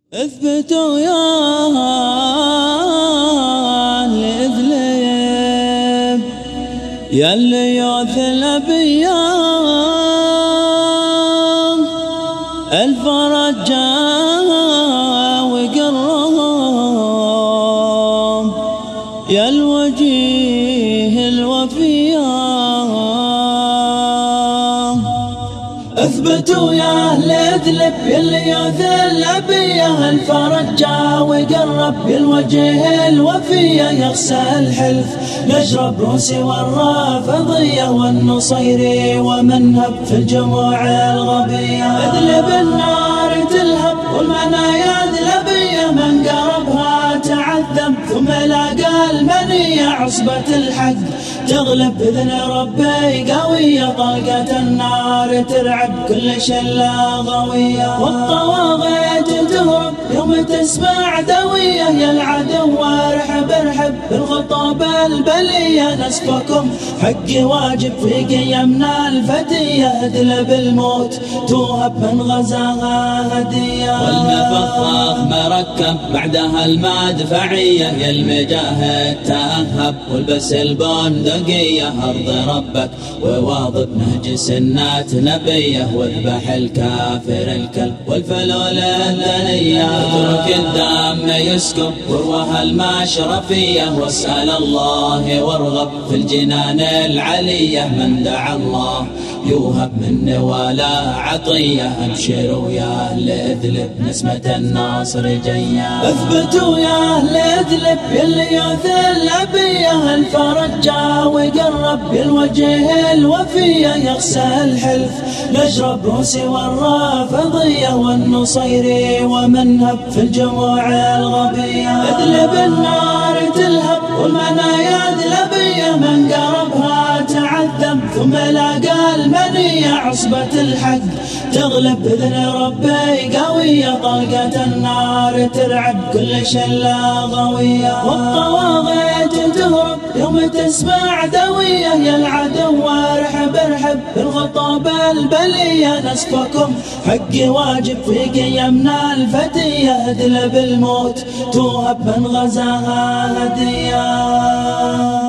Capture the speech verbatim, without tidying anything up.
اثبتوا يا أهل إدلب يا اللي يعث الأبيام، الفرج جاء وقرهم يا الوجيه الوفيام. اثبتوا يا أهل إدلب يلي يعث الأبية، الفرج جاء وقرب يا الوجيه الوفية. يخسى الحلف نجرب روسي والرافضية والنصيري ومن هب في الجموع الغبية. إدلب النار تلهب والمنايا ذلبية، من قربها تعذب ثم لاقى المنية. عصبة الحق تغلب بإذن ربي قوية، طلقة النار ترعب كل شلة غوية. والطواغيت تهرب يوم تسمع دوية، يا العدو ارحب ارحب بالخطاب البلية. نسفكم حقي واجب في قيمنا الفتية، إدلب الموت توهب من غزاها هدية. والمفخخ مركب بعدها المدفعية، يا المجاهد تأهب والبس البندقية. أرض ربك وواظب نهج سنات نبيه، واذبح الكافر الكلب والفلول الدنية. اترك الدم يسكب وروها المشرفية، واسأل الله وارغب في الجنان العلية. من دعا الله يوهب من ولا عطية، ابشروا يا أهل إدلب نسمة الناصر جية. اثبتوا يا أهل إدلب يلي يعث الأبية، الفرج جاء وقرب يا الوجيه الوفية. يخسى الحلف نجرب روسي والرافضية والنصيري ومن هب في الجموع الغبية. إدلب النار تلهب والمنايا ذلبية، من قربها تعذب ثم لاقى المنية. عصبة الحق تغلب بإذن ربي قوية، طلقة النار ترعب كل شلة غوية. والطواغيت تهرب يوم تسمع دوية، يا العدو ارحب ارحب بالخطاب البلية. نسفكم حقي واجب في قيمنا الفتية، إدلب الموت توهب من غزاها هدية.